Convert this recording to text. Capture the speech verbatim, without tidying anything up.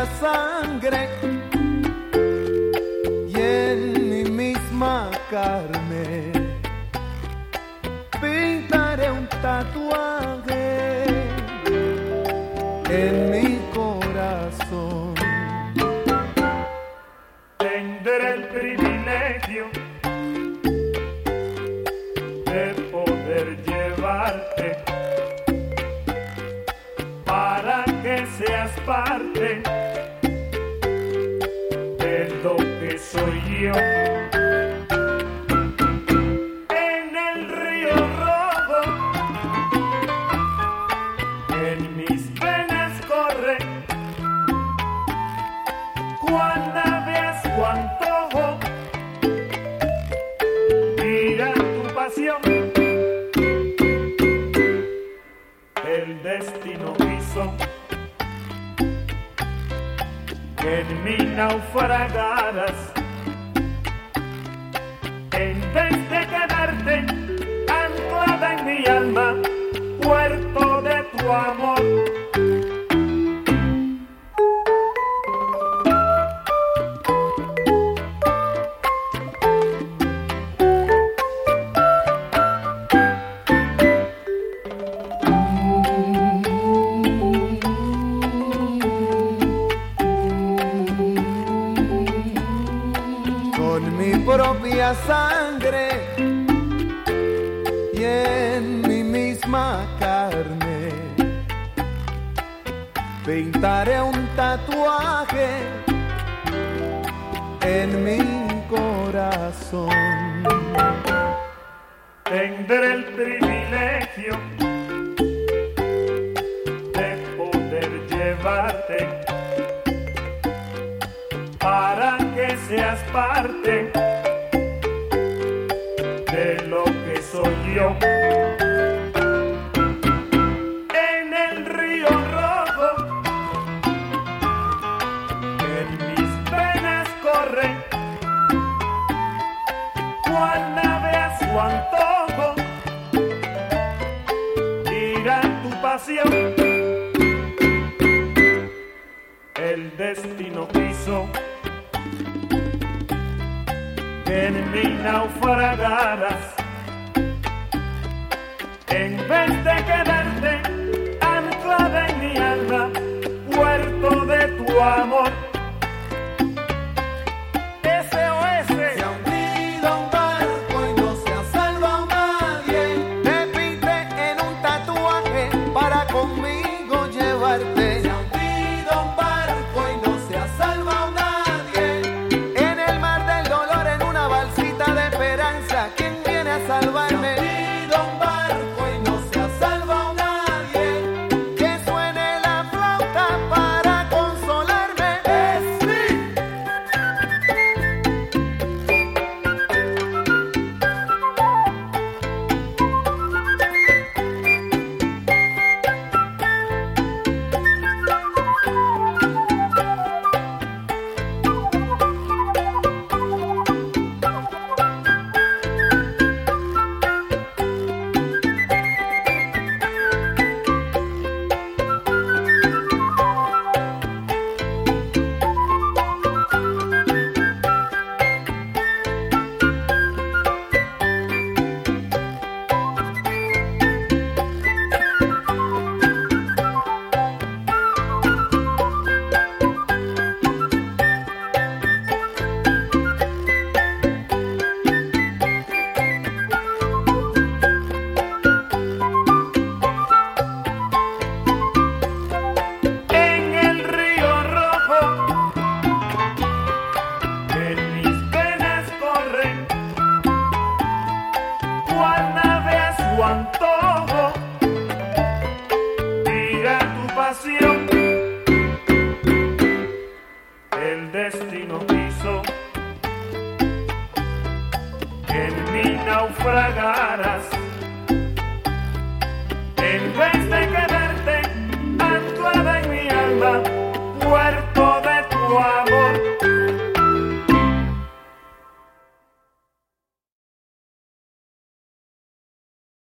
propia sangre y en mi misma carne pintaré un tatuaje en mi corazón. Tendré el privilegio de poder llevarte para que seas parte de lo que soy yo. En el río rojo, en mis venas corre, cuán naveas, tu antojo, mira tu pasión. El destino quiso que en mí naufragaras, en vez de quedarte anclada en mi alma, puerto de tu amor. Propia sangre y en mi misma carne pintaré un tatuaje en mi corazón. Tendré el privilegio de poder llevarte para que seas parte de lo que soy yo. En el río rojo, en mis venas corre, cual nave a su antojo, irá tu pasión. El destino quiso que en mí naufragaras, en vez de quedarte anclada en mi alma, puerto de tu amor. S O S. Se ha hundido un barco y no se ha salvado nadie. Te pinté en un tatuaje para conmigo llevarte. Se ha hundido un barco y no se ha salvado nadie. En el mar del dolor, en una balsita de esperanza, ¿quién viene a salvarme? Se ha hundido un barco y no se ha salvado nadie. Que suene la flauta para consolarme. Es sí. El destino quiso que en mi naufragar